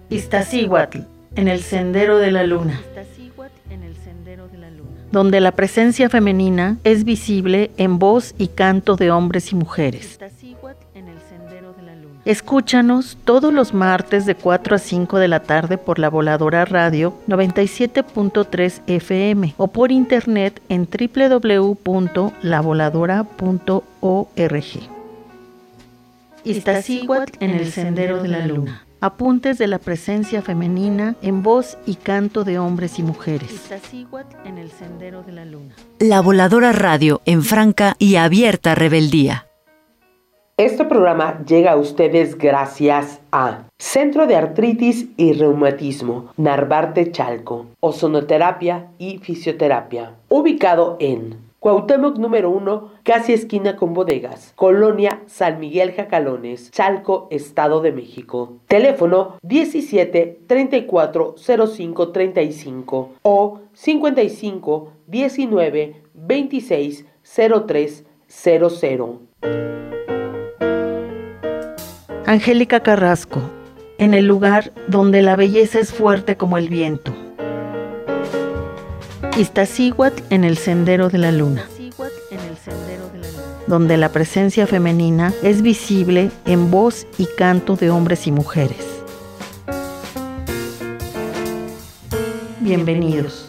Iztaccíhuatl, en el Sendero de la Luna, donde la presencia femenina es visible en voz y canto de hombres y mujeres. Escúchanos todos los martes de 4 a 5 de la tarde por La Voladora Radio 97.3 FM o por internet en www.lavoladora.org. Iztaccíhuatl en el Sendero de la Luna. Apuntes de la presencia femenina en voz y canto de hombres y mujeres. Iztaccíhuatl en el Sendero de la Luna. La Voladora Radio en franca y abierta rebeldía. Este programa llega a ustedes gracias a Centro de Artritis y Reumatismo, Narvarte Chalco, Ozonoterapia y Fisioterapia, ubicado en Cuauhtémoc número 1, casi esquina con bodegas, Colonia San Miguel Jacalones, Chalco, Estado de México. Teléfono 17 34 05 35 o 55 19 26 03 00. Angélica Carrasco, en el lugar donde la belleza es fuerte como el viento. Iztaccíhuatl en el Sendero de la Luna, donde la presencia femenina es visible en voz y canto de hombres y mujeres. Bienvenidos.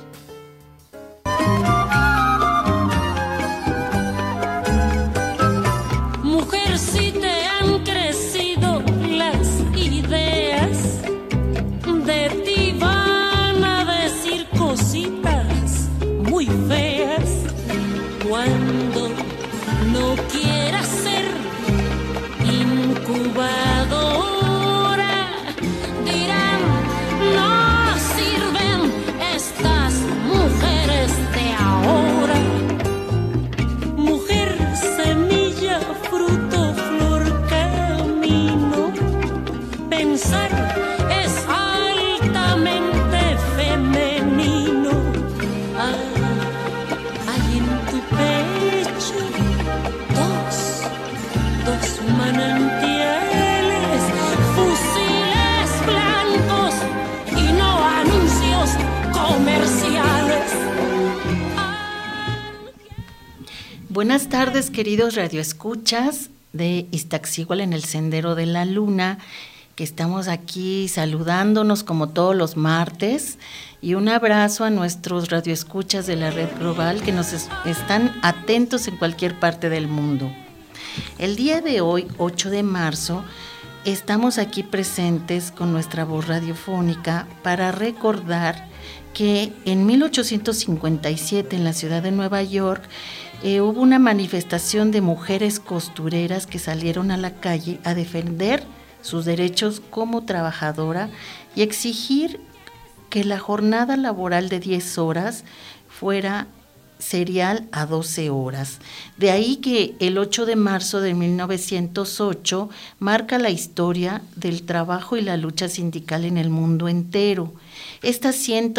Buenas tardes, queridos radioescuchas de Iztaccíhuatl en el Sendero de la Luna, que estamos aquí saludándonos como todos los martes, y un abrazo a nuestros radioescuchas de la red global que nos están atentos en cualquier parte del mundo. El día de hoy, 8 de marzo, estamos aquí presentes con nuestra voz radiofónica para recordar que en 1857 en la ciudad de Nueva York hubo una manifestación de mujeres costureras que salieron a la calle a defender sus derechos como trabajadora y exigir que la jornada laboral de 10 horas fuera serial a 12 horas. De ahí que el 8 de marzo de 1908 marca la historia del trabajo y la lucha sindical en el mundo entero. Estas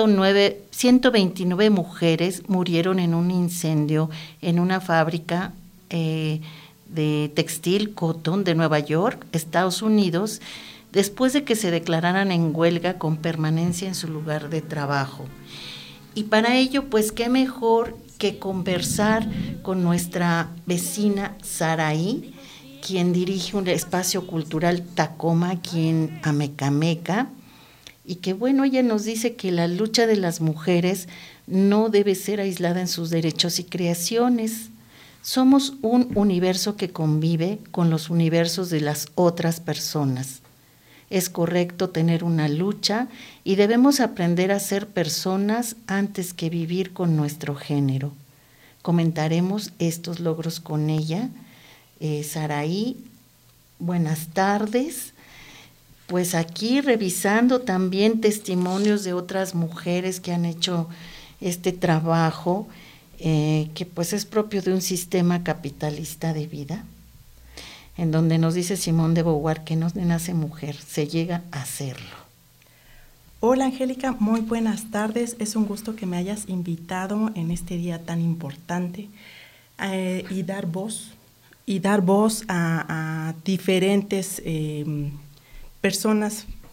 129 mujeres murieron en un incendio en una fábrica de textil Cotton de Nueva York, Estados Unidos, después de que se declararan en huelga con permanencia en su lugar de trabajo. Y para ello, pues qué mejor que conversar con nuestra vecina Saraí, quien dirige un espacio cultural Tacoma aquí en Amecameca, y que bueno, ella nos dice que la lucha de las mujeres no debe ser aislada en sus derechos y creaciones. Somos un universo que convive con los universos de las otras personas. Es correcto tener una lucha y debemos aprender a ser personas antes que vivir con nuestro género. Comentaremos estos logros con ella. Saraí, buenas tardes. Pues aquí revisando también testimonios de otras mujeres que han hecho este trabajo, que pues es propio de un sistema capitalista de vida, en donde nos dice Simone de Beauvoir que no nace mujer, se llega a hacerlo. Hola Angélica, muy buenas tardes. Es un gusto que me hayas invitado en este día tan importante y dar voz a diferentes personas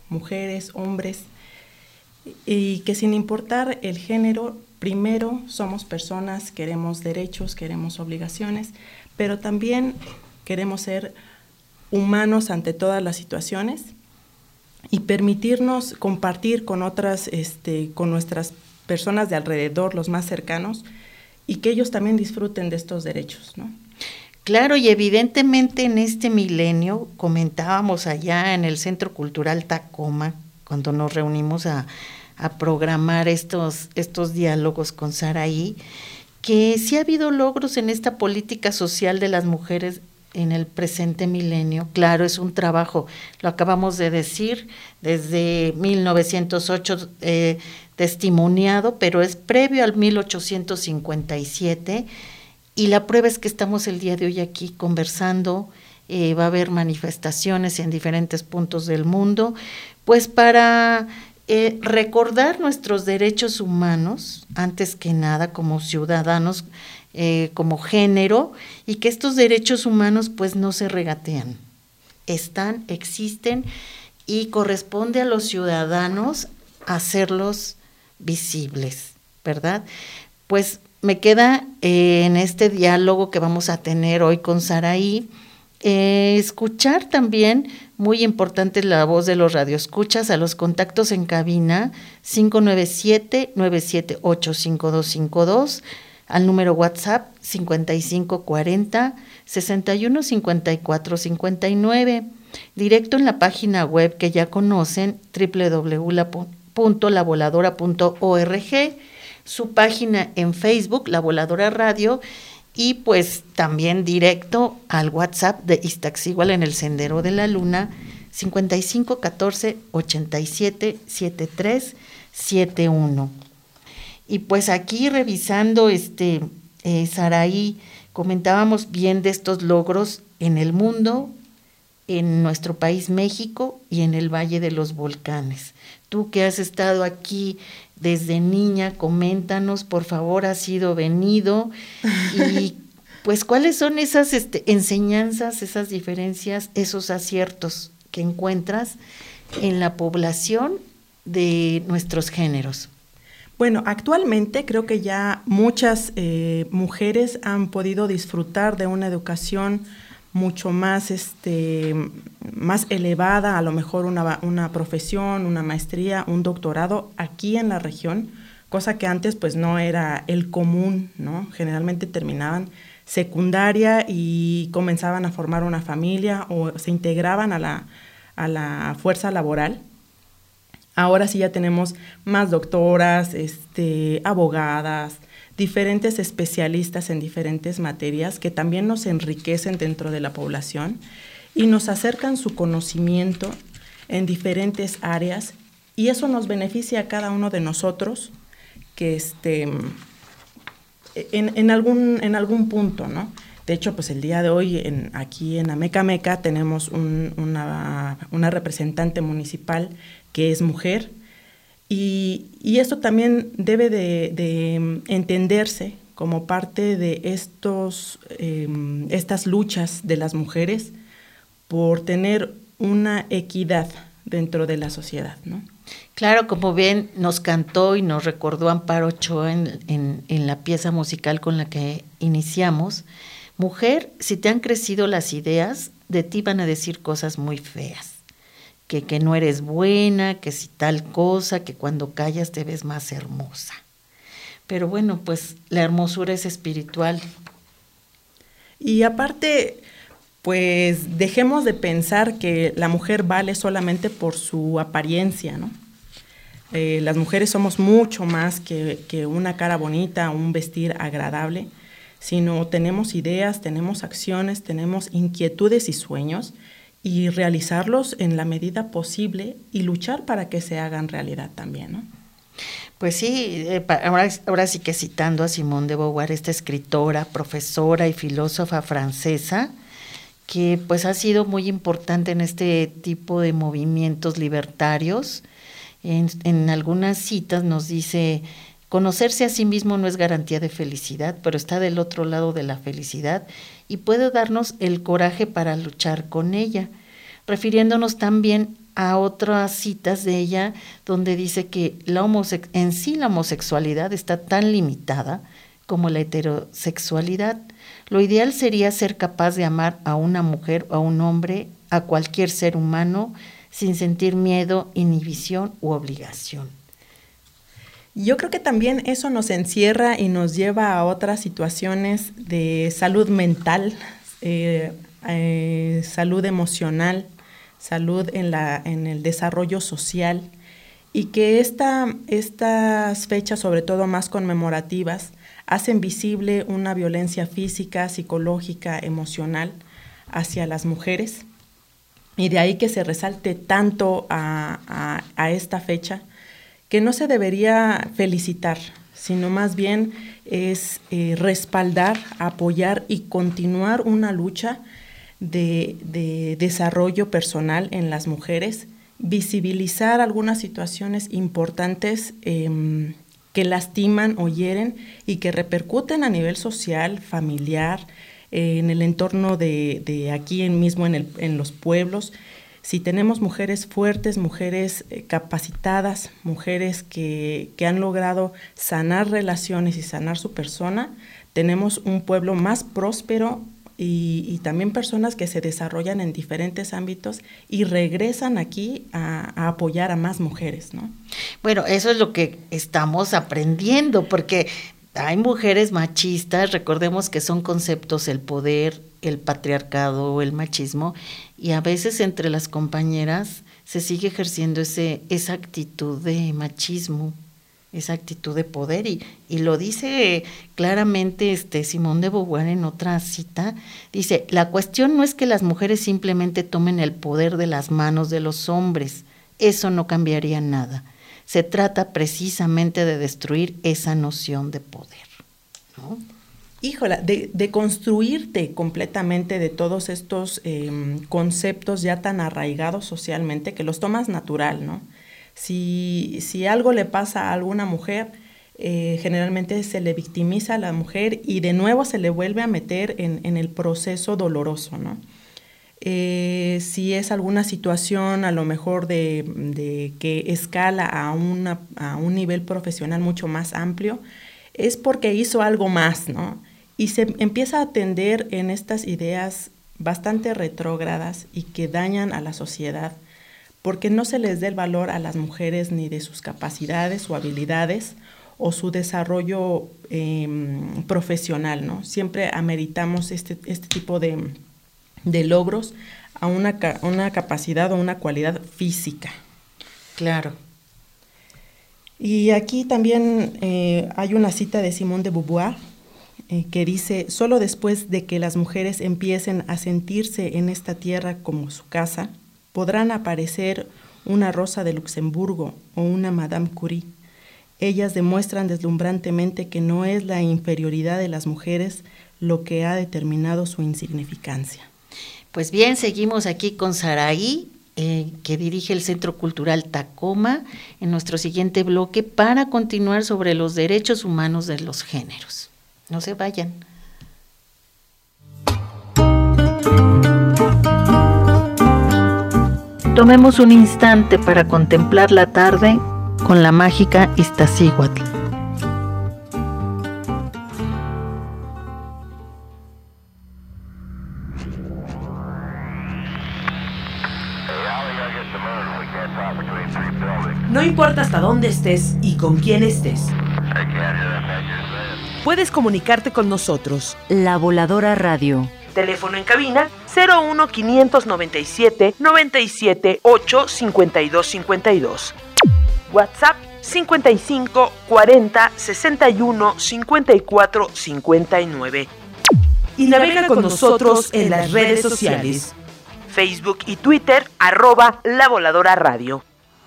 mujeres, hombres, y que sin importar el género, primero somos personas, queremos derechos, queremos obligaciones, pero también queremos ser humanos ante todas las situaciones y permitirnos compartir con otras, con nuestras personas de alrededor, los más cercanos, y que ellos también disfruten de estos derechos, ¿no? Claro, y evidentemente en este milenio, comentábamos allá en el Centro Cultural Tacoma, cuando nos reunimos a programar estos diálogos con Saraí, que sí ha habido logros en esta política social de las mujeres en el presente milenio. Claro, es un trabajo, lo acabamos de decir, desde 1908 testimoniado, pero es previo al 1857, y la prueba es que estamos el día de hoy aquí conversando. Va a haber manifestaciones en diferentes puntos del mundo, pues para recordar nuestros derechos humanos, antes que nada como ciudadanos, como género, y que estos derechos humanos pues no se regatean, están, existen, y corresponde a los ciudadanos hacerlos visibles, ¿verdad? Pues me queda en este diálogo que vamos a tener hoy con Saraí, escuchar también, muy importante, la voz de los radioescuchas, a los contactos en cabina 597-978-5252, al número WhatsApp 5540-615459, directo en la página web que ya conocen, www.lavoladora.org, su página en Facebook, La Voladora Radio, y pues también directo al WhatsApp de Iztaccíhuatl en el Sendero de la Luna, 5514-877371. Y pues aquí revisando, Saraí, comentábamos bien de estos logros en el mundo, en nuestro país México y en el Valle de los Volcanes. Tú que has estado aquí desde niña, coméntanos, por favor, has ido, venido, y pues cuáles son esas enseñanzas, esas diferencias, esos aciertos que encuentras en la población de nuestros géneros. Bueno, actualmente creo que ya muchas mujeres han podido disfrutar de una educación mucho más, más elevada, a lo mejor una profesión, una maestría, un doctorado aquí en la región, cosa que antes pues no era el común, ¿no? Generalmente terminaban secundaria y comenzaban a formar una familia o se integraban a la fuerza laboral. Ahora sí ya tenemos más doctoras, abogadas, diferentes especialistas en diferentes materias que también nos enriquecen dentro de la población y nos acercan su conocimiento en diferentes áreas, y eso nos beneficia a cada uno de nosotros que en algún punto, ¿no? De hecho, pues el día de hoy aquí en Amecameca tenemos una representante municipal que es mujer, y esto también debe de entenderse como parte de estas luchas de las mujeres por tener una equidad dentro de la sociedad, ¿no? Claro, como bien nos cantó y nos recordó Amparo Ochoa en la pieza musical con la que iniciamos, mujer, si te han crecido las ideas, de ti van a decir cosas muy feas. Que no eres buena, que si tal cosa, que cuando callas te ves más hermosa. Pero bueno, pues la hermosura es espiritual. Y aparte, pues dejemos de pensar que la mujer vale solamente por su apariencia, ¿no? Las mujeres somos mucho más que una cara bonita, un vestir agradable, sino tenemos ideas, tenemos acciones, tenemos inquietudes y sueños, y realizarlos en la medida posible y luchar para que se hagan realidad también, ¿no? Pues sí, ahora sí que citando a Simone de Beauvoir, esta escritora, profesora y filósofa francesa, que pues ha sido muy importante en este tipo de movimientos libertarios. En algunas citas nos dice: conocerse a sí mismo no es garantía de felicidad, pero está del otro lado de la felicidad y puede darnos el coraje para luchar con ella. refiriéndonos también a otras citas de ella donde dice que en sí la homosexualidad está tan limitada como la heterosexualidad. Lo ideal sería ser capaz de amar a una mujer o a un hombre, a cualquier ser humano, sin sentir miedo, inhibición u obligación. Yo creo que también eso nos encierra y nos lleva a otras situaciones de salud mental, salud emocional, salud en el desarrollo social, y que estas fechas, sobre todo más conmemorativas, hacen visible una violencia física, psicológica, emocional hacia las mujeres, y de ahí que se resalte tanto a esta fecha, que no se debería felicitar, sino más bien es respaldar, apoyar y continuar una lucha de desarrollo personal en las mujeres, visibilizar algunas situaciones importantes que lastiman o hieren y que repercuten a nivel social, familiar, en el entorno de aquí mismo en los pueblos. Si tenemos mujeres fuertes, mujeres capacitadas, mujeres que han logrado sanar relaciones y sanar su persona, tenemos un pueblo más próspero y también personas que se desarrollan en diferentes ámbitos y regresan aquí a apoyar a más mujeres, ¿no? Bueno, eso es lo que estamos aprendiendo, porque hay mujeres machistas, recordemos que son conceptos el poder, el patriarcado, el machismo, y a veces entre las compañeras se sigue ejerciendo esa actitud de machismo, esa actitud de poder, y lo dice claramente Simone de Beauvoir en otra cita. Dice: la cuestión no es que las mujeres simplemente tomen el poder de las manos de los hombres, eso no cambiaría nada. Se trata precisamente de destruir esa noción de poder, ¿no? Híjola, de construirte completamente de todos estos conceptos ya tan arraigados socialmente que los tomas natural, ¿no? Si algo le pasa a alguna mujer, generalmente se le victimiza a la mujer y de nuevo se le vuelve a meter en el proceso doloroso, ¿no? Si es alguna situación a lo mejor de que escala a un nivel profesional mucho más amplio, es porque hizo algo más, ¿no? Y se empieza a tender en estas ideas bastante retrógradas y que dañan a la sociedad, porque no se les da el valor a las mujeres ni de sus capacidades o habilidades o su desarrollo profesional, ¿no? Siempre ameritamos este tipo de logros a una capacidad o una cualidad física. Claro. Y aquí también hay una cita de Simone de Beauvoir que dice: solo después de que las mujeres empiecen a sentirse en esta tierra como su casa, podrán aparecer una Rosa de Luxemburgo o una Madame Curie. Ellas demuestran deslumbrantemente que no es la inferioridad de las mujeres lo que ha determinado su insignificancia. Pues bien, seguimos aquí con Saraí, que dirige el Centro Cultural Tacoma, en nuestro siguiente bloque para continuar sobre los derechos humanos de los géneros. No se vayan. Tomemos un instante para contemplar la tarde con la mágica Iztaccíhuatl. No importa hasta dónde estés y con quién estés. Puedes comunicarte con nosotros. La Voladora Radio. Teléfono en cabina 01 597 97 8 52 52. WhatsApp 55 40 61 54 59. Y navega con nosotros en las redes sociales. Facebook y Twitter, @La Voladora Radio.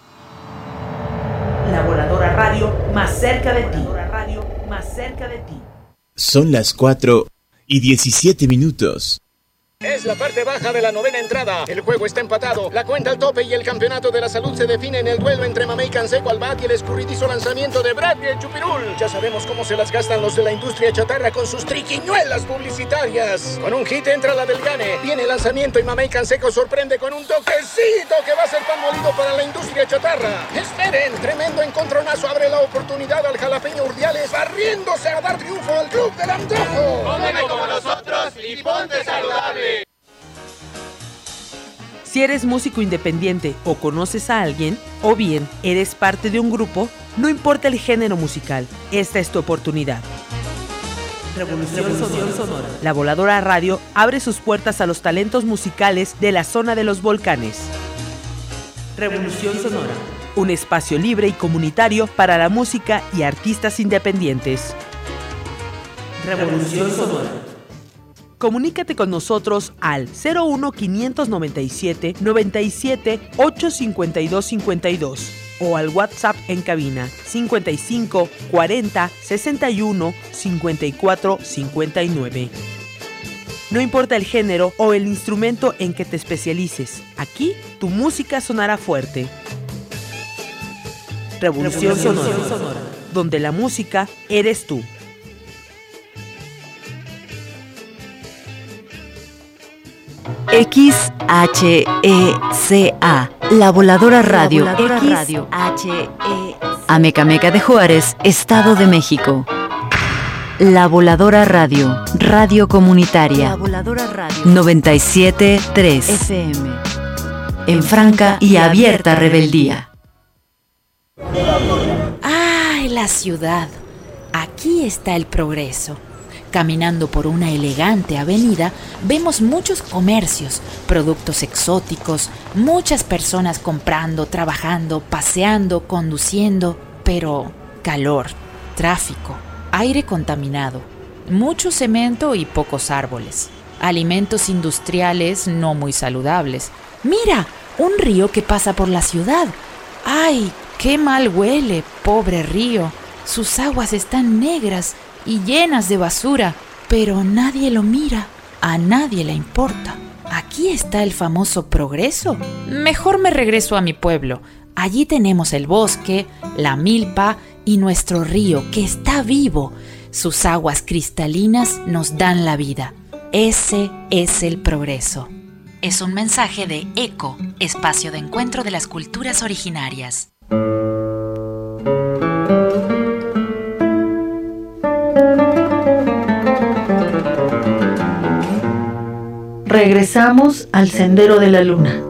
La Voladora Radio, más cerca de ti. Son las 4:17. Es la parte baja de la novena entrada. El juego está empatado. La cuenta al tope y el campeonato de la salud se define en el duelo entre Mamey Canseco al bat y el escurridizo lanzamiento de Bradley el Chupirul. Ya sabemos cómo se las gastan los de la industria chatarra con sus triquiñuelas publicitarias. Con un hit entra la del Gane. Viene el lanzamiento y Mamey Canseco sorprende con un toquecito que va a ser pan molido para la industria chatarra. Esperen, tremendo encontronazo abre la oportunidad al jalapeño Urdiales barriéndose a dar triunfo al club del antojo. Cómeme como nosotros y ponte saludable. Si eres músico independiente o conoces a alguien, o bien eres parte de un grupo, no importa el género musical, esta es tu oportunidad. Revolución Sonora. La Voladora Radio abre sus puertas a los talentos musicales de la zona de los volcanes. Revolución Sonora. Un espacio libre y comunitario para la música y artistas independientes. Revolución Sonora. Comunícate con nosotros al 01 597 97 852 52 o al WhatsApp en cabina 55 40 61 54 59. No importa el género o el instrumento en que te especialices, aquí tu música sonará fuerte. Revolución Sonora, donde la música eres tú. XHECA, La Voladora Radio. Amecameca de Juárez, Estado de México. La Voladora Radio, radio comunitaria. 97.3 FM. En franca y abierta rebeldía. ¡Ay, la ciudad! Aquí está el progreso. Caminando por una elegante avenida, vemos muchos comercios, productos exóticos, muchas personas comprando, trabajando, paseando, conduciendo, pero calor, tráfico, aire contaminado, mucho cemento y pocos árboles, alimentos industriales no muy saludables. ¡Mira! Un río que pasa por la ciudad. ¡Ay, qué mal huele, pobre río! Sus aguas están negras y llenas de basura, pero nadie lo mira, a nadie le importa. Aquí está el famoso progreso. Mejor me regreso a mi pueblo. Allí tenemos el bosque, la milpa y nuestro río que está vivo. Sus aguas cristalinas nos dan la vida. Ese es el progreso. Es un mensaje de ECO, Espacio de Encuentro de las Culturas Originarias. Regresamos al Sendero de la Luna.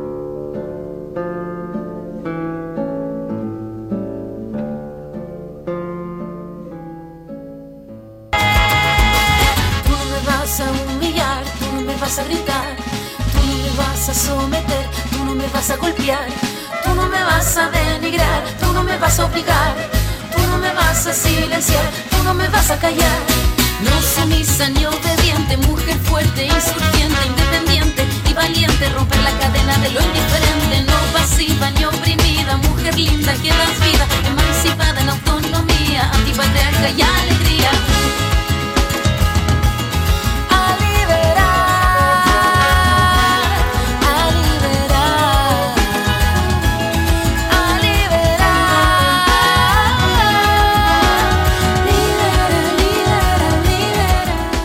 Tú no me vas a humillar, tú no me vas a gritar, tú no me vas a someter, tú no me vas a golpear, tú no me vas a denigrar, tú no me vas a obligar, tú no me vas a silenciar, tú no me vas a callar. No sumisa ni obediente, mujer fuerte, insurgente, independiente y valiente, romper la cadena de lo indiferente, no pasiva ni oprimida, mujer linda que das vida, emancipada en autonomía, antipatriarca y alegría. A liberar, a liberar, a liberar, libera, libera,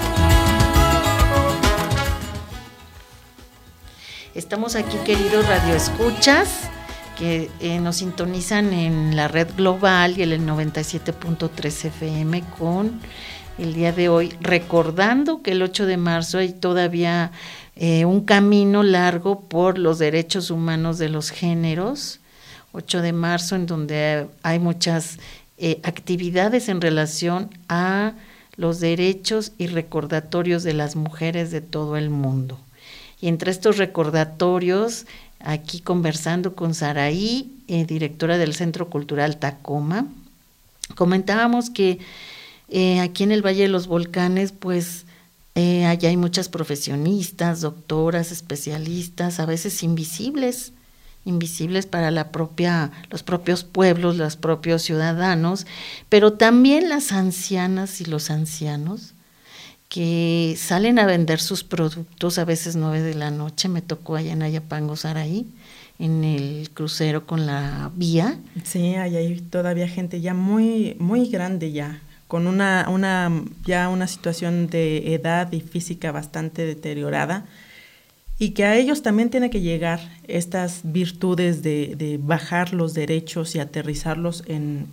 libera. Estamos aquí, queridos radioescuchas, que nos sintonizan en la red global y en el 97.3 FM con el día de hoy, recordando que el 8 de marzo hay todavía un camino largo por los derechos humanos de los géneros. 8 de marzo, en donde hay muchas actividades en relación a los derechos y recordatorios de las mujeres de todo el mundo. Y entre estos recordatorios, aquí conversando con Saraí, directora del Centro Cultural Tacoma, comentábamos que aquí en el Valle de los Volcanes, pues allá hay muchas profesionistas, doctoras, especialistas, a veces invisibles para los propios pueblos, los propios ciudadanos, pero también las ancianas y los ancianos que salen a vender sus productos a veces 9 de la noche. Me tocó allá en Ayapango, Saraí, en el crucero con la vía. Sí, hay todavía gente ya muy, muy grande ya, con una situación de edad y física bastante deteriorada, y que a ellos también tiene que llegar estas virtudes de bajar los derechos y aterrizarlos en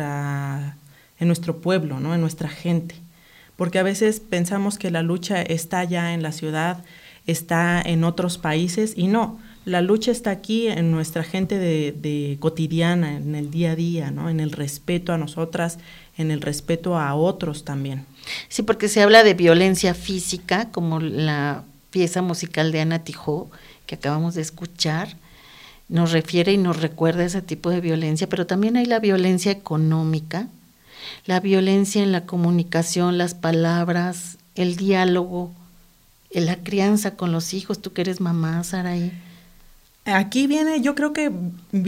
nuestro pueblo, ¿no? En nuestra gente. Porque a veces pensamos que la lucha está ya en la ciudad, está en otros países, y no, la lucha está aquí en nuestra gente de cotidiana, en el día a día, ¿no? En el respeto a nosotras, en el respeto a otros también. Sí, porque se habla de violencia física, como la pieza musical de Ana Tijoux, que acabamos de escuchar, nos refiere y nos recuerda ese tipo de violencia, pero también hay la violencia económica, la violencia en la comunicación, las palabras, el diálogo, la crianza con los hijos. Tú que eres mamá, Saraí. Aquí viene, yo creo que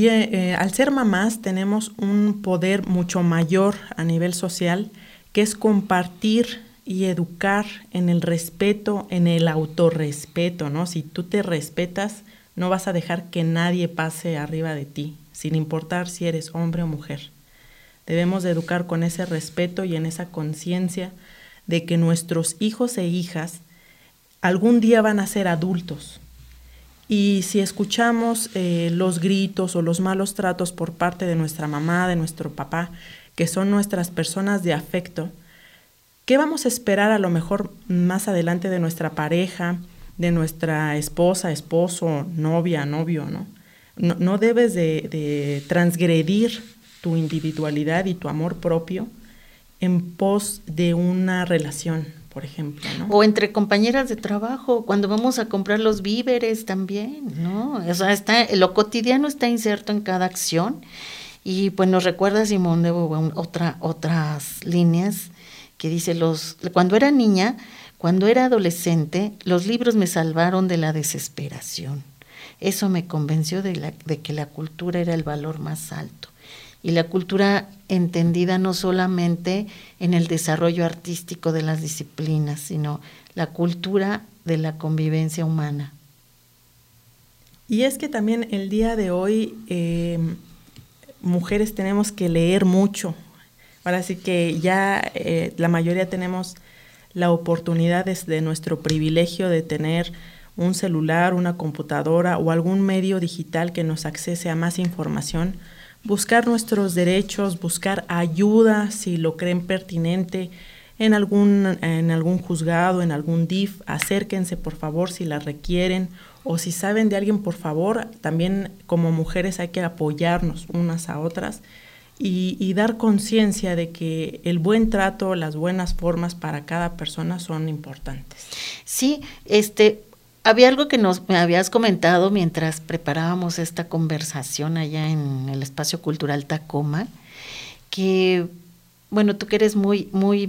al ser mamás tenemos un poder mucho mayor a nivel social, que es compartir y educar en el respeto, en el autorrespeto, ¿no? Si tú te respetas, no vas a dejar que nadie pase arriba de ti, sin importar si eres hombre o mujer. Debemos de educar con ese respeto y en esa conciencia de que nuestros hijos e hijas algún día van a ser adultos. Y si escuchamos los gritos o los malos tratos por parte de nuestra mamá, de nuestro papá, que son nuestras personas de afecto, ¿qué vamos a esperar a lo mejor más adelante de nuestra pareja, de nuestra esposa, esposo, novia, novio, ¿no? No debes de transgredir tu individualidad y tu amor propio en pos de una relación, por ejemplo, ¿no? O entre compañeras de trabajo, cuando vamos a comprar los víveres también, ¿no? O sea, lo cotidiano está inserto en cada acción, y pues nos recuerda Simone de Beauvoir otras líneas que dice: cuando era niña, cuando era adolescente, los libros me salvaron de la desesperación. Eso me convenció de que la cultura era el valor más alto. Y la cultura entendida no solamente en el desarrollo artístico de las disciplinas, sino la cultura de la convivencia humana. Y es que también el día de hoy, mujeres tenemos que leer mucho. Ahora sí que ya la mayoría tenemos la oportunidad desde nuestro privilegio de tener un celular, una computadora o algún medio digital que nos accese a más información. Buscar nuestros derechos, buscar ayuda si lo creen pertinente en algún juzgado, en algún DIF. Acérquense por favor si la requieren, o si saben de alguien, por favor. También como mujeres hay que apoyarnos unas a otras y dar conciencia de que el buen trato, las buenas formas para cada persona son importantes. Sí, había algo que me habías comentado mientras preparábamos esta conversación allá en el Espacio Cultural Tacoma, que, bueno, tú que eres muy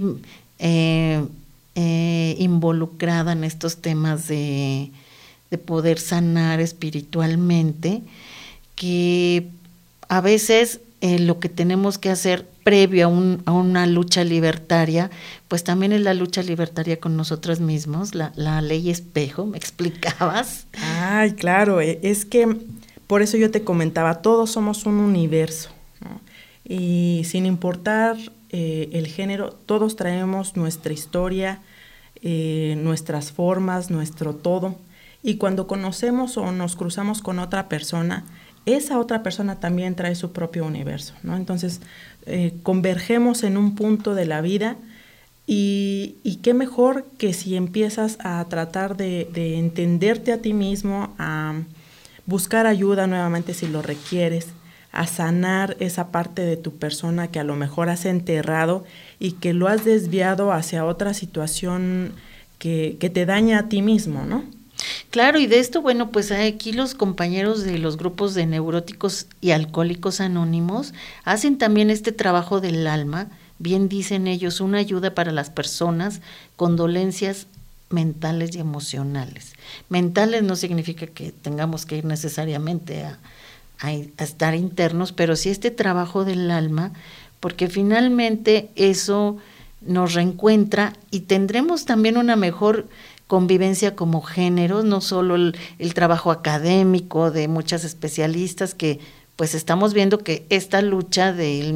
involucrada en estos temas de poder sanar espiritualmente, que a veces lo que tenemos que hacer previo a una lucha libertaria, pues también es la lucha libertaria con nosotros mismos, la ley espejo. ¿Me explicabas? Ay, claro, es que por eso yo te comentaba, todos somos un universo, ¿no? Y sin importar el género, todos traemos nuestra historia, nuestras formas, nuestro todo, y cuando conocemos o nos cruzamos con otra persona, esa otra persona también trae su propio universo, ¿no? Entonces, convergemos en un punto de la vida, y qué mejor que si empiezas a tratar de entenderte a ti mismo, a buscar ayuda nuevamente si lo requieres, a sanar esa parte de tu persona que a lo mejor has enterrado y que lo has desviado hacia otra situación que te daña a ti mismo, ¿no? Claro, y de esto, bueno, pues aquí los compañeros de los grupos de neuróticos y alcohólicos anónimos hacen también este trabajo del alma, bien dicen ellos, una ayuda para las personas con dolencias mentales y emocionales. Mentales no significa que tengamos que ir necesariamente a estar internos, pero sí este trabajo del alma, porque finalmente eso nos reencuentra y tendremos también una mejor convivencia como géneros, no solo el trabajo académico de muchas especialistas que pues estamos viendo que esta lucha del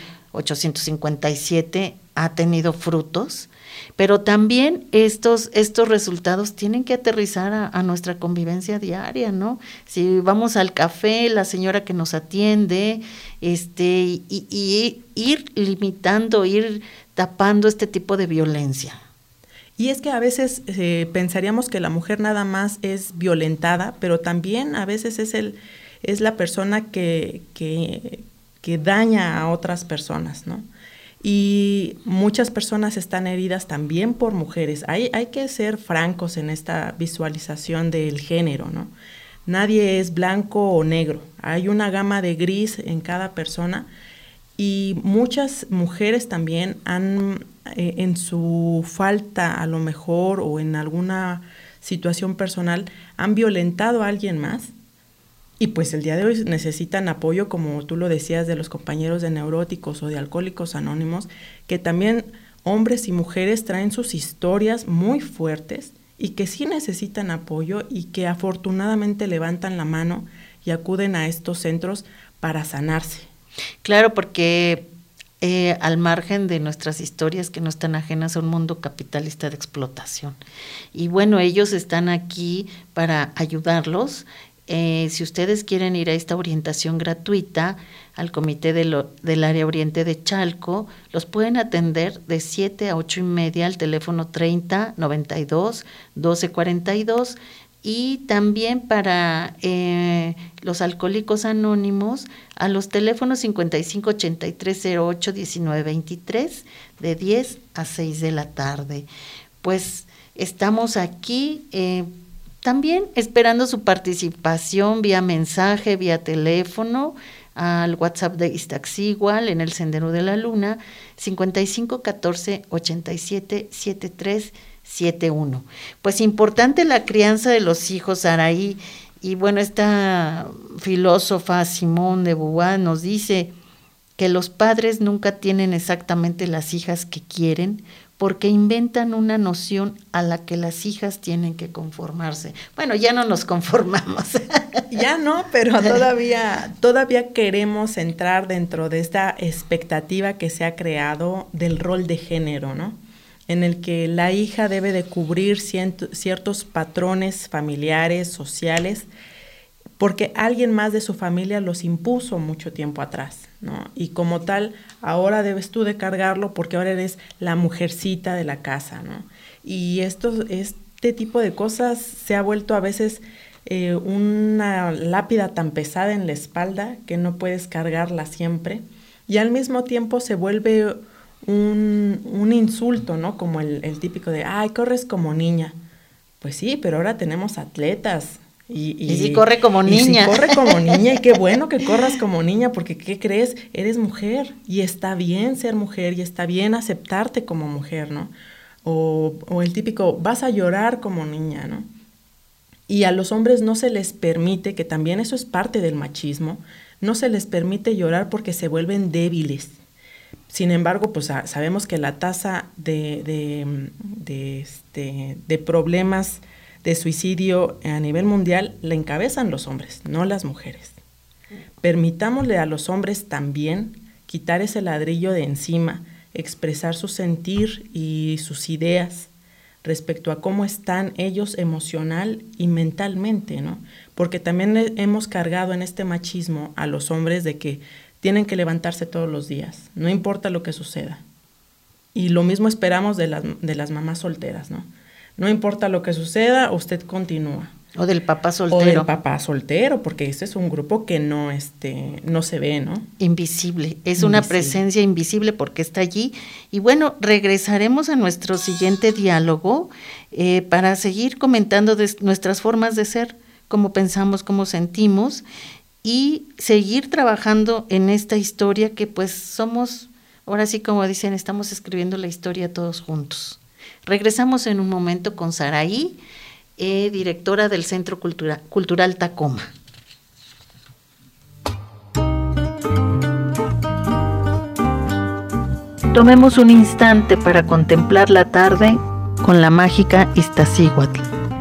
1857 ha tenido frutos, pero también estos resultados tienen que aterrizar a nuestra convivencia diaria, ¿no? Si vamos al café, la señora que nos atiende, y ir limitando, ir tapando este tipo de violencia. Y es que a veces pensaríamos que la mujer nada más es violentada, pero también a veces es la persona que daña a otras personas, ¿no? Y muchas personas están heridas también por mujeres. Hay que ser francos en esta visualización del género, ¿no? Nadie es blanco o negro. Hay una gama de gris en cada persona y muchas mujeres también han, en su falta a lo mejor o en alguna situación personal, han violentado a alguien más. Y pues el día de hoy necesitan apoyo, como tú lo decías, de los compañeros de Neuróticos o de Alcohólicos Anónimos, que también hombres y mujeres traen sus historias muy fuertes y que sí necesitan apoyo y que afortunadamente levantan la mano y acuden a estos centros para sanarse. Claro, porque al margen de nuestras historias que no están ajenas a un mundo capitalista de explotación. Y bueno, ellos están aquí para ayudarlos. Si ustedes quieren ir a esta orientación gratuita al Comité del Área Oriente de Chalco, los pueden atender de 7 a 8:30 al teléfono 30 92 12 42 y también para los Alcohólicos Anónimos a los teléfonos 55 83 08 19 23 de 10 a 6 de la tarde. Pues estamos aquí también esperando su participación vía mensaje, vía teléfono, al WhatsApp de Iztaccíhuatl en el Sendero de la Luna, 55 14 87 73 71. Pues importante la crianza de los hijos, Saraí, y bueno, esta filósofa Simone de Beauvoir nos dice que los padres nunca tienen exactamente las hijas que quieren, porque inventan una noción a la que las hijas tienen que conformarse. Bueno, ya no nos conformamos. Ya no, pero todavía queremos entrar dentro de esta expectativa que se ha creado del rol de género, ¿no? En el que la hija debe de cubrir ciertos patrones familiares, sociales, porque alguien más de su familia los impuso mucho tiempo atrás, ¿no? Y como tal, ahora debes tú de cargarlo porque ahora eres la mujercita de la casa, ¿no? Y este tipo de cosas se ha vuelto a veces una lápida tan pesada en la espalda que no puedes cargarla siempre, y al mismo tiempo se vuelve un insulto, ¿no? Como el típico de, ay, corres como niña. Pues sí, pero ahora tenemos atletas. Y si corre como niña. Y si corre como niña, y qué bueno que corras como niña, porque ¿qué crees? Eres mujer, y está bien ser mujer, y está bien aceptarte como mujer, ¿no? O el típico, vas a llorar como niña, ¿no? Y a los hombres no se les permite, que también eso es parte del machismo, no se les permite llorar porque se vuelven débiles. Sin embargo, pues sabemos que la tasa de problemas de suicidio a nivel mundial la encabezan los hombres, no las mujeres. Permitámosle a los hombres también quitar ese ladrillo de encima, expresar su sentir y sus ideas respecto a cómo están ellos emocional y mentalmente, ¿no? Porque también hemos cargado en este machismo a los hombres de que tienen que levantarse todos los días, no importa lo que suceda. Y lo mismo esperamos de las mamás solteras, ¿no? No importa lo que suceda, usted continúa. O del papá soltero. O del papá soltero, porque este es un grupo que no se ve, ¿no? Invisible, es una presencia invisible porque está allí. Y bueno, regresaremos a nuestro siguiente diálogo para seguir comentando de nuestras formas de ser, cómo pensamos, cómo sentimos, y seguir trabajando en esta historia que pues somos, ahora sí como dicen, estamos escribiendo la historia todos juntos. Regresamos en un momento con Saraí, directora del Centro Cultural Tacoma. Tomemos un instante para contemplar la tarde con la mágica Iztaccíhuatl.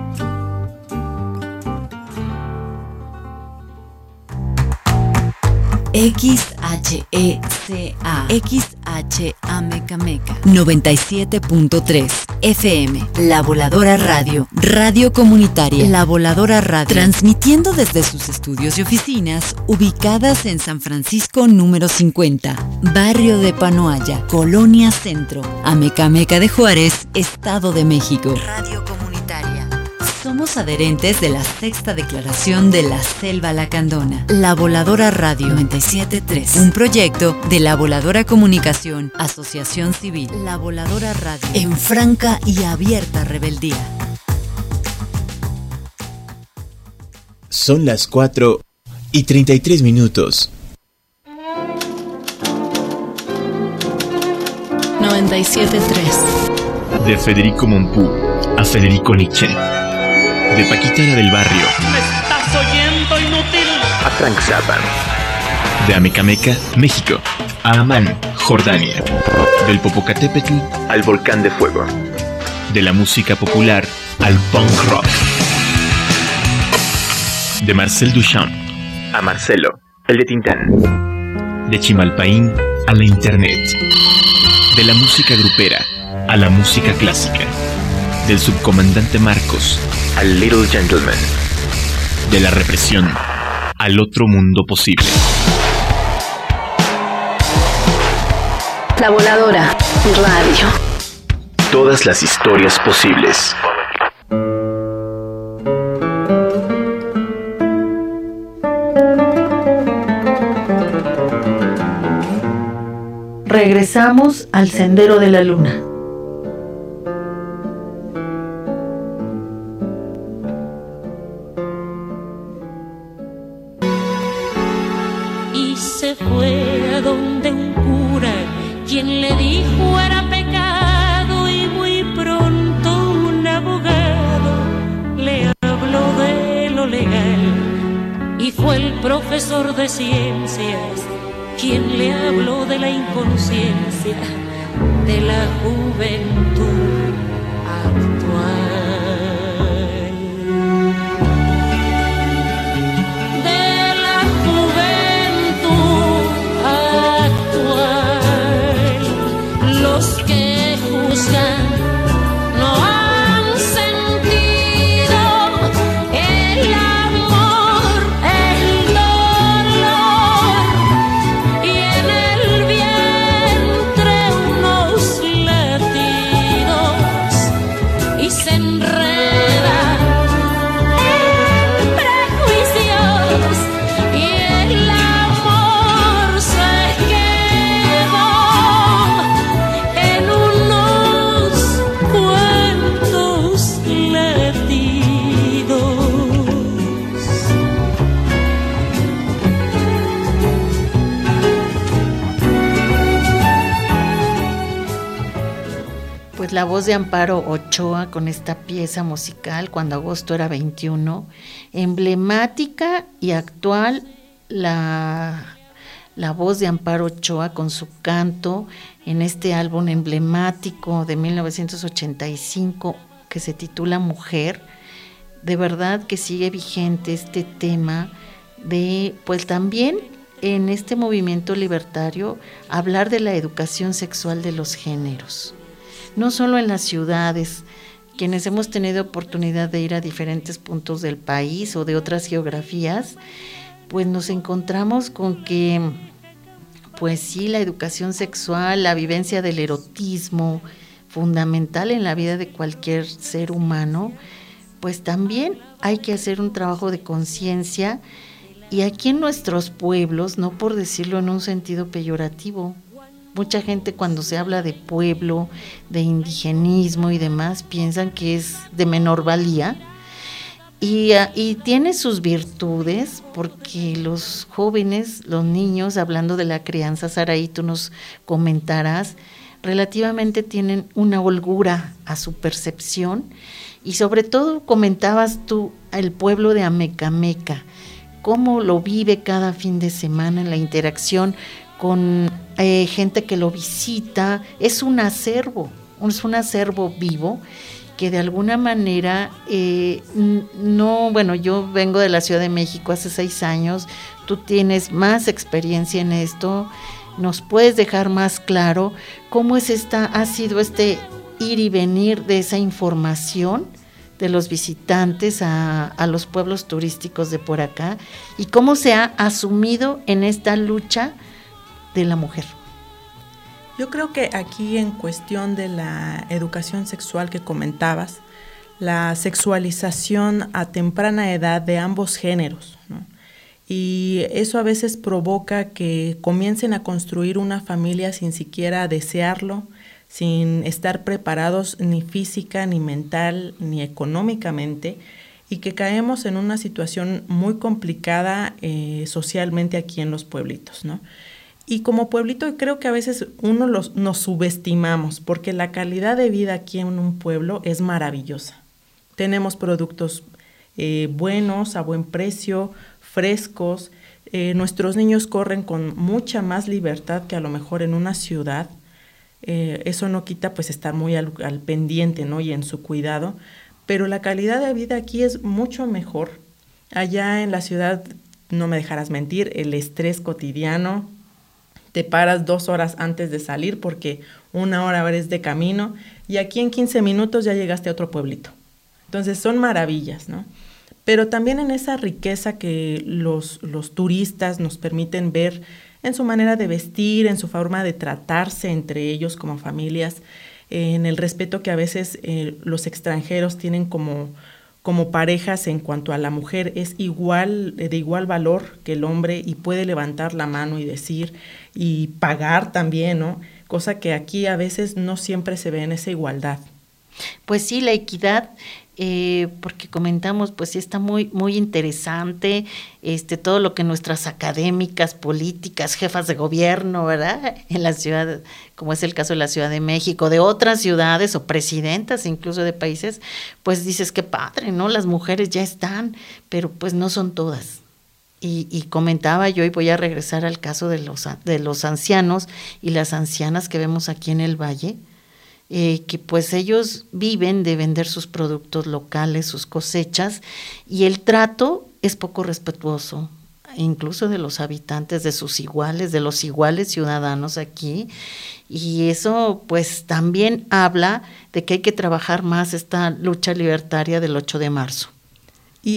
XHECA XHAMECAMECA 97.3 FM La Voladora Radio, radio comunitaria. La Voladora Radio, transmitiendo desde sus estudios y oficinas ubicadas en San Francisco número 50, barrio de Panoaya, Colonia Centro, Amecameca de Juárez, Estado de México. Radio comunitaria. Somos adherentes de la Sexta Declaración de la Selva Lacandona. La Voladora Radio 97.3, un proyecto de La Voladora Comunicación, Asociación Civil. La Voladora Radio, en franca y abierta rebeldía. Son las 4:33. 97.3. De Federico Mompou a Federico Nietzsche. De Paquita del Barrio. ¿Me estás oyendo, inútil? A Frank Zappa. De Amecameca, México, a Amán, Jordania. Del Popocatépetl al Volcán de Fuego. De la música popular al punk rock. De Marcel Duchamp a Marcelo, el de Tintán. De Chimalpaín a la internet. De la música grupera a la música clásica. Del subcomandante Marcos al Little Gentleman. De la represión al otro mundo posible. La Voladora Radio. Todas las historias posibles. Regresamos al Sendero de la Luna. Y se fue a donde un cura, quien le dijo era pecado, y muy pronto un abogado le habló de lo legal. Y fue el profesor de ciencias quien le habló de la inconsciencia de la juventud actual. De la juventud actual. Los que juzgan no han sentido el amor, el dolor, y en el vientre unos latidos, y se enredan en prejuicios, y el amor se quedó en unos cuantos latidos. Pues la voz de Amparo Ochoa con esta pieza musical, Cuando agosto era 21, emblemática y actual, la voz de Amparo Ochoa con su canto en este álbum emblemático de 1985 que se titula Mujer. De verdad que sigue vigente este tema de, pues también en este movimiento libertario, hablar de la educación sexual de los géneros. No solo en las ciudades, quienes hemos tenido oportunidad de ir a diferentes puntos del país o de otras geografías, pues nos encontramos con que, pues sí, la educación sexual, la vivencia del erotismo, fundamental en la vida de cualquier ser humano, pues también hay que hacer un trabajo de conciencia, y aquí en nuestros pueblos, no por decirlo en un sentido peyorativo, mucha gente cuando se habla de pueblo, de indigenismo y demás, piensan que es de menor valía, y tiene sus virtudes, porque los jóvenes, los niños, hablando de la crianza, Saraí, tú nos comentarás, relativamente tienen una holgura a su percepción, y sobre todo comentabas tú el pueblo de Amecameca, cómo lo vive cada fin de semana en la interacción con gente que lo visita, es un acervo vivo que de alguna manera yo vengo de la Ciudad de México hace 6 años, tú tienes más experiencia en esto, nos puedes dejar más claro cómo ha sido este ir y venir de esa información de los visitantes a los pueblos turísticos de por acá y cómo se ha asumido en esta lucha de la mujer. Yo creo que aquí en cuestión de la educación sexual que comentabas, la sexualización a temprana edad de ambos géneros, ¿no? Y eso a veces provoca que comiencen a construir una familia sin siquiera desearlo, sin estar preparados ni física, ni mental, ni económicamente, y que caemos en una situación muy complicada socialmente aquí en los pueblitos, ¿no? Y como pueblito creo que a veces nos subestimamos, porque la calidad de vida aquí en un pueblo es maravillosa. Tenemos productos buenos, a buen precio, frescos. Nuestros niños corren con mucha más libertad que a lo mejor en una ciudad. Eso no quita pues estar muy al pendiente, ¿no? Y en su cuidado. Pero la calidad de vida aquí es mucho mejor. Allá en la ciudad, no me dejarás mentir, el estrés cotidiano. Te paras 2 horas antes de salir porque 1 hora eres de camino y aquí en 15 minutos ya llegaste a otro pueblito. Entonces son maravillas, ¿no? Pero también en esa riqueza que los turistas nos permiten ver en su manera de vestir, en su forma de tratarse entre ellos como familias, en el respeto que a veces los extranjeros tienen como parejas en cuanto a la mujer es de igual valor que el hombre y puede levantar la mano y decir y pagar también, ¿no? Cosa que aquí a veces no siempre se ve en esa igualdad. Pues sí, la equidad, porque comentamos, pues sí está muy, muy interesante, todo lo que nuestras académicas, políticas, jefas de gobierno, ¿verdad? En la ciudad, como es el caso de la Ciudad de México, de otras ciudades o presidentas incluso de países, pues dices qué padre, ¿no? Las mujeres ya están, pero pues no son todas. Y comentaba yo, y voy a regresar al caso de los ancianos y las ancianas que vemos aquí en el Valle, que pues ellos viven de vender sus productos locales, sus cosechas, y el trato es poco respetuoso, incluso de los habitantes, de sus iguales, de los iguales ciudadanos aquí, y eso pues también habla de que hay que trabajar más esta lucha libertaria del 8 de marzo. Y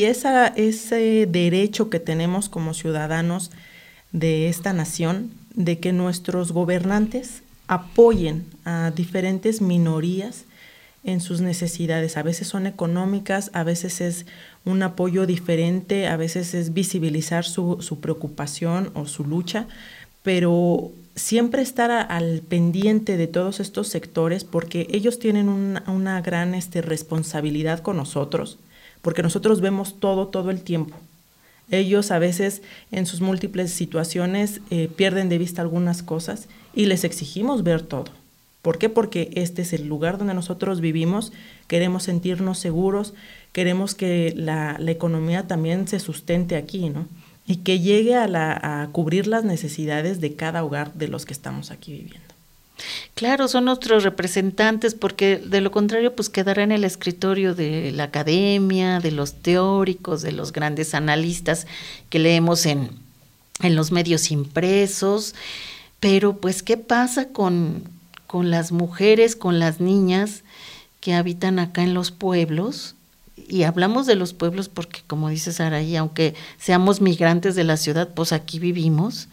ese derecho que tenemos como ciudadanos de esta nación, de que nuestros gobernantes apoyen a diferentes minorías en sus necesidades. A veces son económicas, a veces es un apoyo diferente, a veces es visibilizar su preocupación o su lucha, pero siempre estar al pendiente de todos estos sectores porque ellos tienen una gran responsabilidad con nosotros, porque nosotros vemos todo el tiempo. Ellos a veces en sus múltiples situaciones pierden de vista algunas cosas y les exigimos ver todo. ¿Por qué? Porque este es el lugar donde nosotros vivimos, queremos sentirnos seguros, queremos que la economía también se sustente aquí, ¿no? Y que llegue a cubrir las necesidades de cada hogar de los que estamos aquí viviendo. Claro, son nuestros representantes, porque de lo contrario pues quedará en el escritorio de la academia, de los teóricos, de los grandes analistas que leemos en los medios impresos, pero pues ¿qué pasa con las mujeres, con las niñas que habitan acá en los pueblos? Y hablamos de los pueblos porque, como dice Saraí, aunque seamos migrantes de la ciudad, pues aquí vivimos,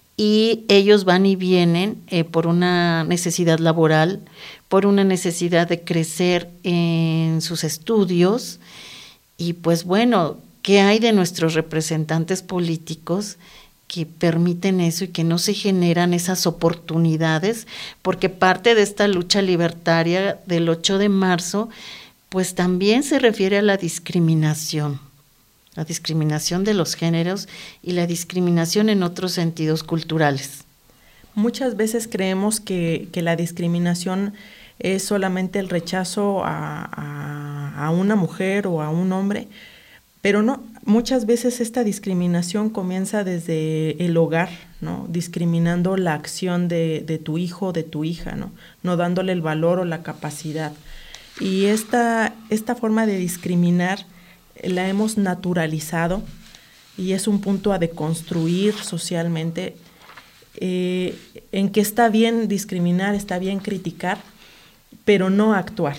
y ellos van y vienen por una necesidad laboral, por una necesidad de crecer en sus estudios, y pues bueno, ¿qué hay de nuestros representantes políticos que permiten eso y que no se generan esas oportunidades? Porque parte de esta lucha libertaria del 8 de marzo, pues también se refiere a la discriminación de los géneros y la discriminación en otros sentidos culturales. Muchas veces creemos que la discriminación es solamente el rechazo a una mujer o a un hombre, pero no, muchas veces esta discriminación comienza desde el hogar, ¿no? Discriminando la acción de tu hijo o de tu hija, ¿no? No dándole el valor o la capacidad. Y esta forma de discriminar la hemos naturalizado y es un punto a deconstruir socialmente, en que está bien discriminar, está bien criticar, pero no actuar.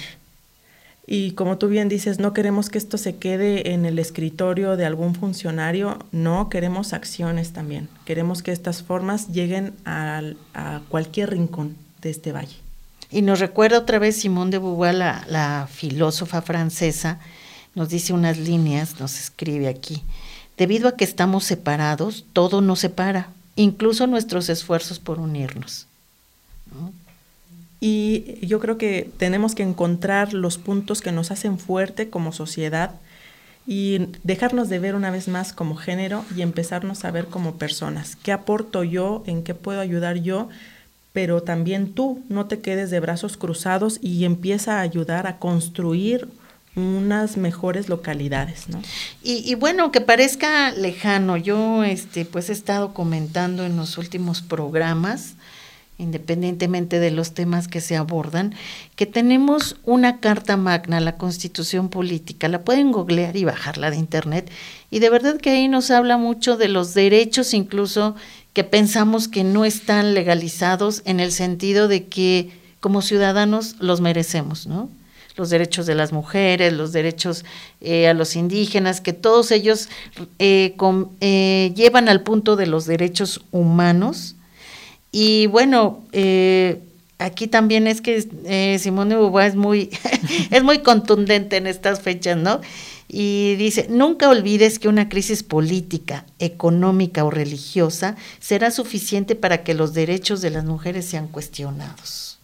Y como tú bien dices, no queremos que esto se quede en el escritorio de algún funcionario, no, queremos acciones también. Queremos que estas formas lleguen a cualquier rincón de este valle. Y nos recuerda otra vez Simone de Beauvoir, la filósofa francesa, nos dice unas líneas, nos escribe aquí: debido a que estamos separados, todo nos separa, incluso nuestros esfuerzos por unirnos, ¿no? Y yo creo que tenemos que encontrar los puntos que nos hacen fuerte como sociedad y dejarnos de ver una vez más como género y empezarnos a ver como personas. ¿Qué aporto yo? ¿En qué puedo ayudar yo? Pero también tú no te quedes de brazos cruzados y empieza a ayudar a construir unas mejores localidades, ¿no? Y bueno, aunque parezca lejano, yo pues he estado comentando en los últimos programas, independientemente de los temas que se abordan, que tenemos una carta magna, la Constitución Política, la pueden googlear y bajarla de internet, y de verdad que ahí nos habla mucho de los derechos, incluso que pensamos que no están legalizados, en el sentido de que como ciudadanos los merecemos, ¿no? Los derechos de las mujeres, los derechos a los indígenas, que todos ellos llevan al punto de los derechos humanos. Y bueno, aquí también es que Simone de Beauvoir es muy contundente en estas fechas, ¿no? Y dice: nunca olvides que una crisis política, económica o religiosa será suficiente para que los derechos de las mujeres sean cuestionados.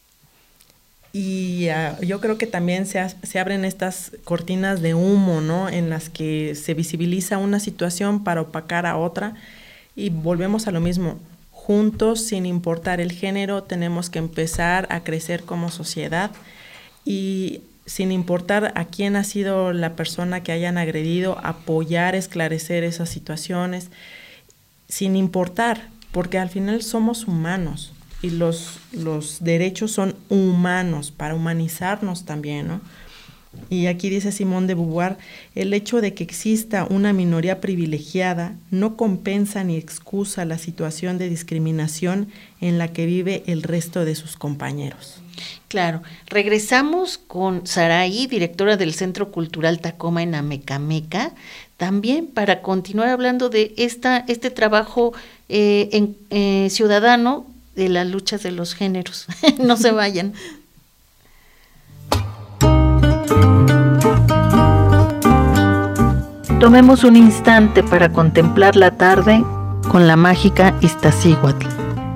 Y yo creo que también se abren estas cortinas de humo, ¿no? En las que se visibiliza una situación para opacar a otra, y volvemos a lo mismo. Juntos, sin importar el género, tenemos que empezar a crecer como sociedad, y sin importar a quién ha sido la persona que hayan agredido, apoyar, esclarecer esas situaciones, sin importar, porque al final somos humanos y los derechos son humanos, para humanizarnos también, ¿no? Y aquí dice Simone de Beauvoir: el hecho de que exista una minoría privilegiada no compensa ni excusa la situación de discriminación en la que vive el resto de sus compañeros. Claro, regresamos con Saraí, directora del Centro Cultural Tacoma en Amecameca, también para continuar hablando de este trabajo ciudadano de las luchas de los géneros. No se vayan. Tomemos un instante para contemplar la tarde con la mágica Iztaccíhuatl.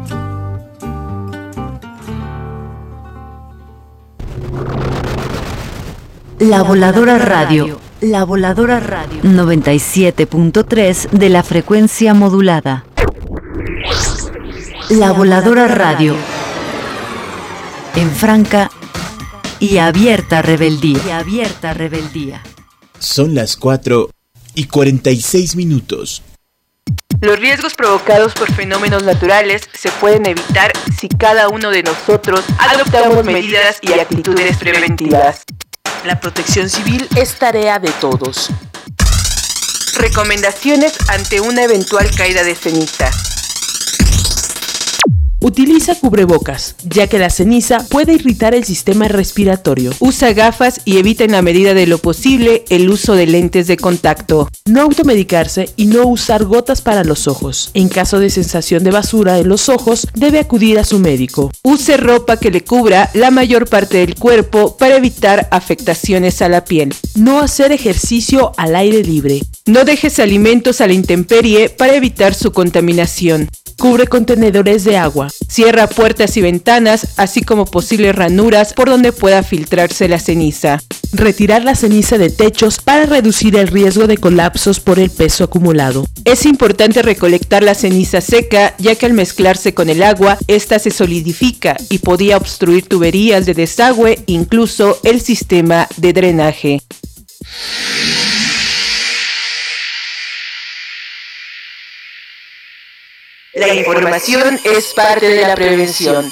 La Voladora Radio. La Voladora Radio. 97.3 de la frecuencia modulada. La Voladora Radio. En franca y abierta rebeldía. Son las 4:46. Los riesgos provocados por fenómenos naturales se pueden evitar si cada uno de nosotros adoptamos medidas y actitudes preventivas. La protección civil es tarea de todos. Recomendaciones ante una eventual caída de ceniza. Utiliza cubrebocas, ya que la ceniza puede irritar el sistema respiratorio. Usa gafas y evita en la medida de lo posible el uso de lentes de contacto. No automedicarse y no usar gotas para los ojos. En caso de sensación de basura en los ojos, debe acudir a su médico. Use ropa que le cubra la mayor parte del cuerpo para evitar afectaciones a la piel. No hacer ejercicio al aire libre. No dejes alimentos a la intemperie para evitar su contaminación. Cubre contenedores de agua. Cierra puertas y ventanas, así como posibles ranuras por donde pueda filtrarse la ceniza. Retirar la ceniza de techos para reducir el riesgo de colapsos por el peso acumulado. Es importante recolectar la ceniza seca, ya que al mezclarse con el agua, esta se solidifica y podía obstruir tuberías de desagüe, incluso el sistema de drenaje. La información es parte de la prevención.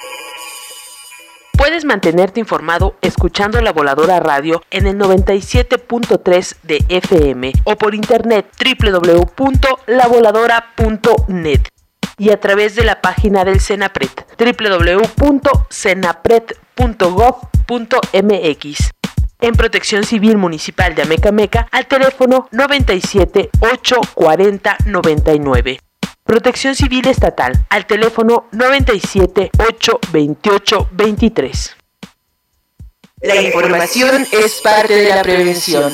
Puedes mantenerte informado escuchando La Voladora Radio en el 97.3 de FM o por internet www.lavoladora.net y a través de la página del CENAPRED www.cenapred.gov.mx. En Protección Civil Municipal de Amecameca al teléfono 97 840 99. Protección Civil Estatal al teléfono 97 828 23. La información es parte de la prevención.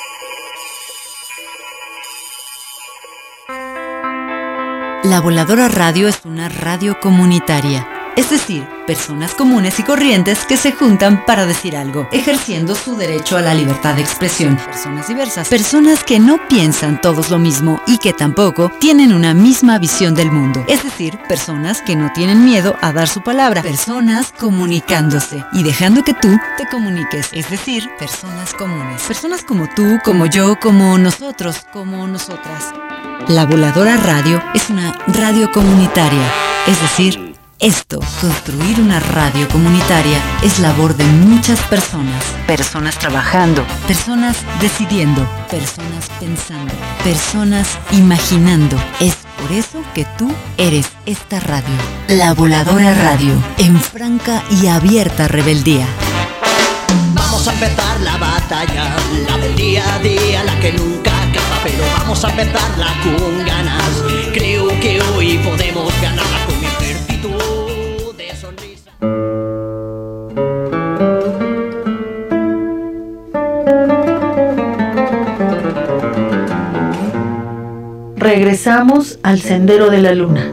La Voladora Radio es una radio comunitaria, es decir, personas comunes y corrientes que se juntan para decir algo, ejerciendo su derecho a la libertad de expresión. Personas diversas, personas que no piensan todos lo mismo y que tampoco tienen una misma visión del mundo. Es decir, personas que no tienen miedo a dar su palabra, personas comunicándose y dejando que tú te comuniques. Es decir, personas comunes, personas como tú, como yo, como nosotros, como nosotras. La Voladora Radio es una radio comunitaria, es decir, construir una radio comunitaria es labor de muchas personas. Personas trabajando, personas decidiendo, personas pensando, personas imaginando. Es por eso que tú eres esta radio. La Voladora Radio, en franca y abierta rebeldía. Vamos a empezar la batalla, la del día a día, la que nunca acaba, pero vamos a empezarla con ganas. Creo que hoy podemos ganarla con mi ejército de sonrisa. Regresamos al Sendero de la Luna.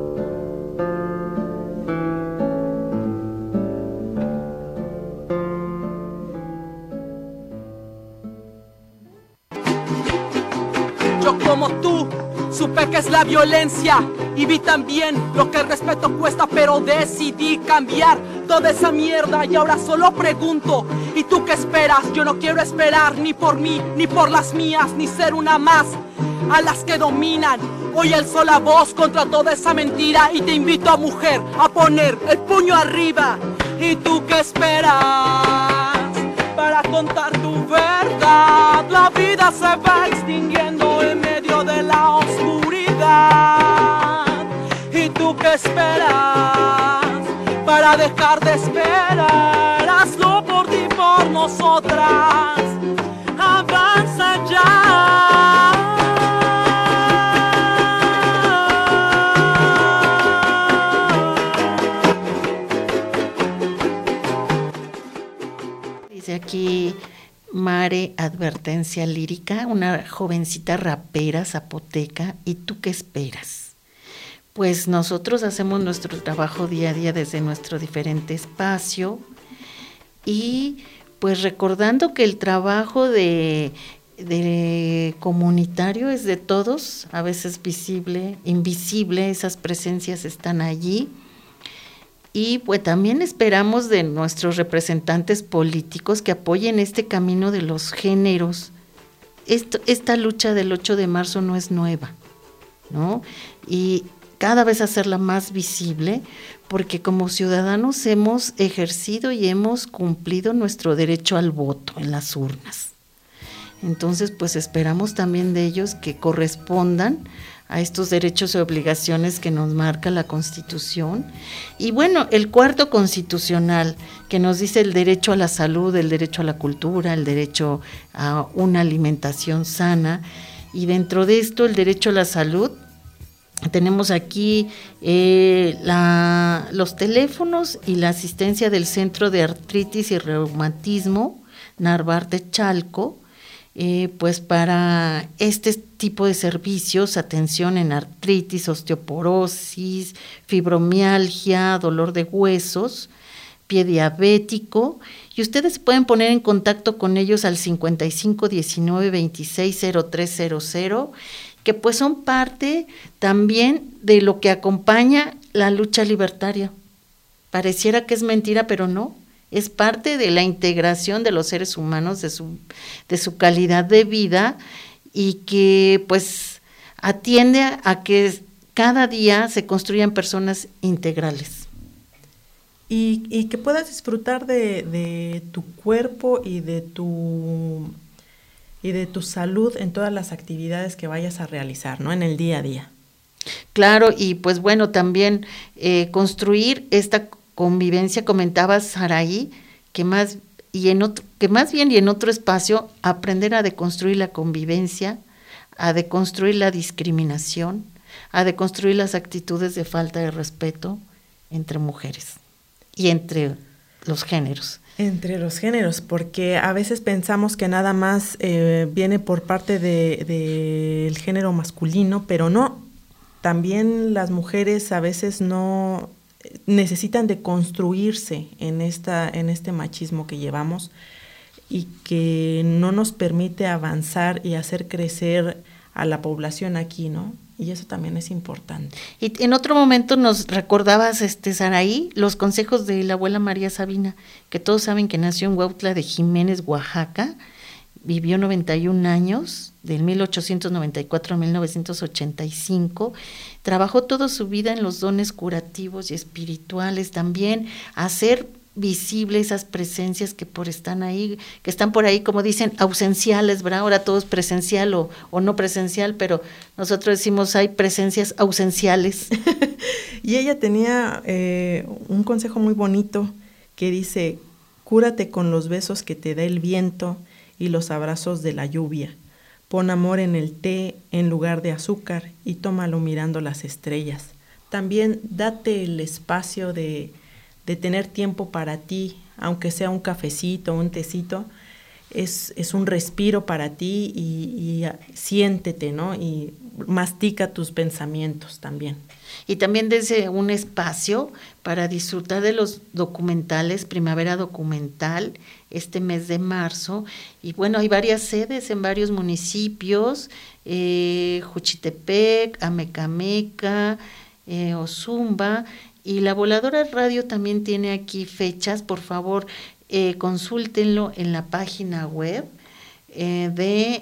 Supe que es la violencia y vi también lo que el respeto cuesta, pero decidí cambiar toda esa mierda y ahora solo pregunto, ¿y tú qué esperas? Yo no quiero esperar ni por mí, ni por las mías, ni ser una más a las que dominan. Hoy alzo la voz contra toda esa mentira y te invito a mujer a poner el puño arriba. ¿Y tú qué esperas para contar tu verdad? La vida se va extinguiendo en medio de la oscuridad. ¿Y tú qué esperas para dejar de esperar? Hazlo por ti, por nosotras. Avanza ya. Dice aquí Mare Advertencia Lírica, una jovencita rapera zapoteca. ¿Y tú qué esperas? Pues nosotros hacemos nuestro trabajo día a día desde nuestro diferente espacio y pues recordando que el trabajo de comunitario es de todos, a veces visible, invisible, esas presencias están allí. Y pues también esperamos de nuestros representantes políticos que apoyen este camino de los géneros. Esta lucha del 8 de marzo no es nueva, ¿no? Y cada vez hacerla más visible, porque como ciudadanos hemos ejercido y hemos cumplido nuestro derecho al voto en las urnas. Entonces, pues esperamos también de ellos que correspondan a estos derechos y obligaciones que nos marca la Constitución. Y bueno, el cuarto constitucional, que nos dice el derecho a la salud, el derecho a la cultura, el derecho a una alimentación sana, y dentro de esto el derecho a la salud, tenemos aquí los teléfonos y la asistencia del Centro de Artritis y Reumatismo Narvarte Chalco, pues para este tipo de servicios, atención en artritis, osteoporosis, fibromialgia, dolor de huesos, pie diabético, y ustedes se pueden poner en contacto con ellos al 55 19 26 0300, que pues son parte también de lo que acompaña la lucha libertaria. Pareciera que es mentira, pero no. Es parte de la integración de los seres humanos, de su calidad de vida, y que pues atiende a que cada día se construyan personas integrales. Y que puedas disfrutar de tu cuerpo y de tu salud en todas las actividades que vayas a realizar, ¿no? En el día a día. Claro, y pues bueno, también construir esta convivencia, comentaba Saraí, que más bien y en otro espacio, aprender a deconstruir la convivencia, a deconstruir la discriminación, a deconstruir las actitudes de falta de respeto entre mujeres y entre los géneros. Entre los géneros, porque a veces pensamos que nada más viene por parte del género masculino, pero no. También las mujeres a veces no necesitan de construirse en este machismo que llevamos y que no nos permite avanzar y hacer crecer a la población aquí, ¿no? Y eso también es importante. Y en otro momento nos recordabas, Saraí, los consejos de la abuela María Sabina, que todos saben que nació en Huautla de Jiménez, Oaxaca, vivió 91 años, del 1894 a 1985, trabajó toda su vida en los dones curativos y espirituales, también hacer visible esas presencias que están por ahí, como dicen, ausenciales, ¿verdad? Ahora todo es presencial o no presencial, pero nosotros decimos hay presencias ausenciales. Y ella tenía un consejo muy bonito que dice: cúrate con los besos que te da el viento y los abrazos de la lluvia. Pon amor en el té en lugar de azúcar y tómalo mirando las estrellas. También date el espacio de tener tiempo para ti, aunque sea un cafecito, un tecito, es un respiro para ti y siéntete, ¿no? Y mastica tus pensamientos también. Y también desde un espacio para disfrutar de los documentales, Primavera Documental, este mes de marzo. Y bueno, hay varias sedes en varios municipios, Juchitepec, Amecameca, Ozumba. Y la Voladora Radio también tiene aquí fechas, por favor, consúltenlo en la página web de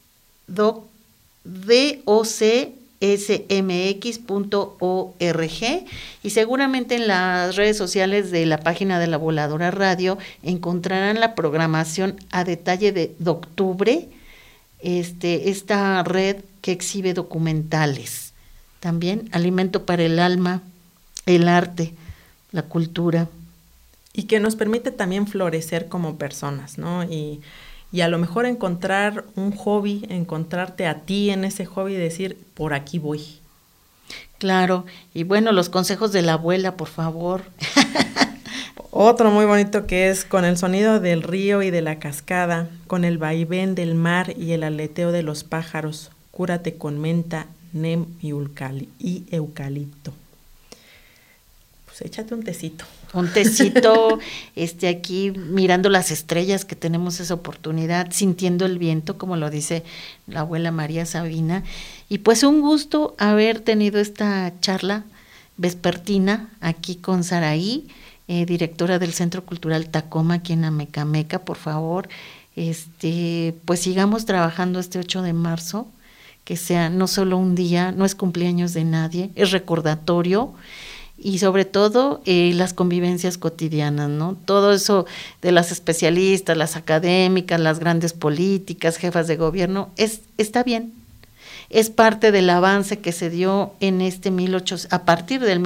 docsmx.org y seguramente en las redes sociales de la página de la Voladora Radio encontrarán la programación a detalle de octubre, esta red que exhibe documentales, también alimento para el alma, el arte, la cultura. Y que nos permite también florecer como personas, ¿no? Y a lo mejor encontrar un hobby, encontrarte a ti en ese hobby y decir, por aquí voy. Claro, y bueno, los consejos de la abuela, por favor. Otro muy bonito que es con el sonido del río y de la cascada, con el vaivén del mar y el aleteo de los pájaros, cúrate con menta, nem y eucalipto. Pues échate un tecito. Un tecito, aquí mirando las estrellas, que tenemos esa oportunidad, sintiendo el viento, como lo dice la abuela María Sabina. Y pues un gusto haber tenido esta charla vespertina aquí con Saraí, directora del Centro Cultural Tacoma, aquí en Amecameca. Por favor, pues sigamos trabajando este 8 de marzo, que sea no solo un día, no es cumpleaños de nadie, es recordatorio. Y sobre todo las convivencias cotidianas, ¿no? Todo eso de las especialistas, las académicas, las grandes políticas, jefas de gobierno, está bien. Es parte del avance que se dio en a partir del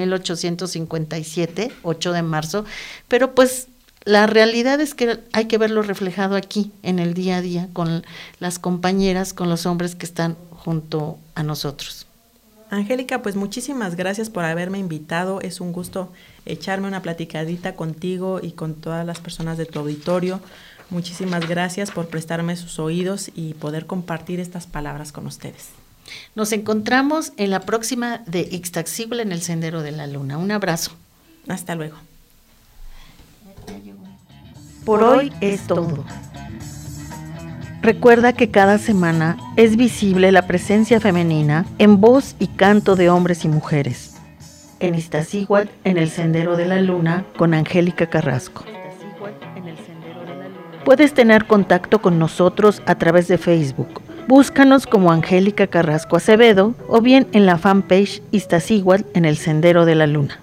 1857, 8 de marzo, pero pues la realidad es que hay que verlo reflejado aquí, en el día a día, con las compañeras, con los hombres que están junto a nosotros. Angélica, pues muchísimas gracias por haberme invitado. Es un gusto echarme una platicadita contigo y con todas las personas de tu auditorio. Muchísimas gracias por prestarme sus oídos y poder compartir estas palabras con ustedes. Nos encontramos en la próxima de Ixtaccíhuatl en el Sendero de la Luna. Un abrazo. Hasta luego. Por hoy es todo. Recuerda que cada semana es visible la presencia femenina en voz y canto de hombres y mujeres. En Ixtaccíhuatl, en el Sendero de la Luna, con Angélica Carrasco. Puedes tener contacto con nosotros a través de Facebook. Búscanos como Angélica Carrasco Acevedo o bien en la fanpage Iztaccíhuatl en el Sendero de la Luna.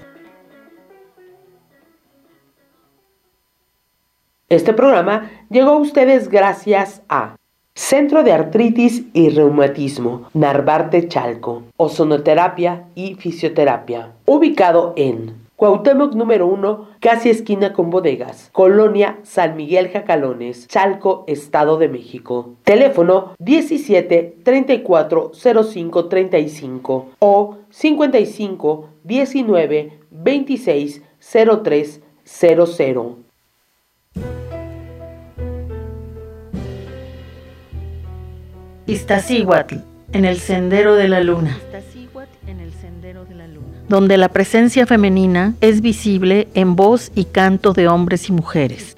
Este programa llegó a ustedes gracias a Centro de Artritis y Reumatismo, Narvarte Chalco, Ozonoterapia y Fisioterapia, ubicado en Cuauhtémoc número 1, casi esquina con bodegas, Colonia San Miguel Jacalones, Chalco, Estado de México. Teléfono 17 34 05 35 o 55 19 26 03 00. Iztaccíhuatl, en el Sendero de la Luna, donde la presencia femenina es visible en voz y canto de hombres y mujeres.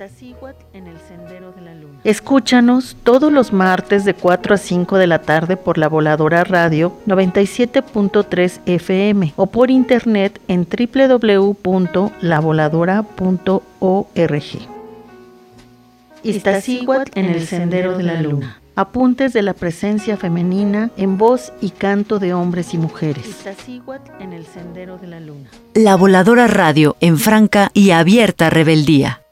Escúchanos todos los martes de 4 a 5 de la tarde por La Voladora Radio 97.3 FM o por internet en www.lavoladora.org. Iztaccíhuatl en el Sendero de la Luna. Apuntes de la presencia femenina en voz y canto de hombres y mujeres. Iztaccíhuatl en el Sendero de la Luna. La Voladora Radio en franca y abierta rebeldía.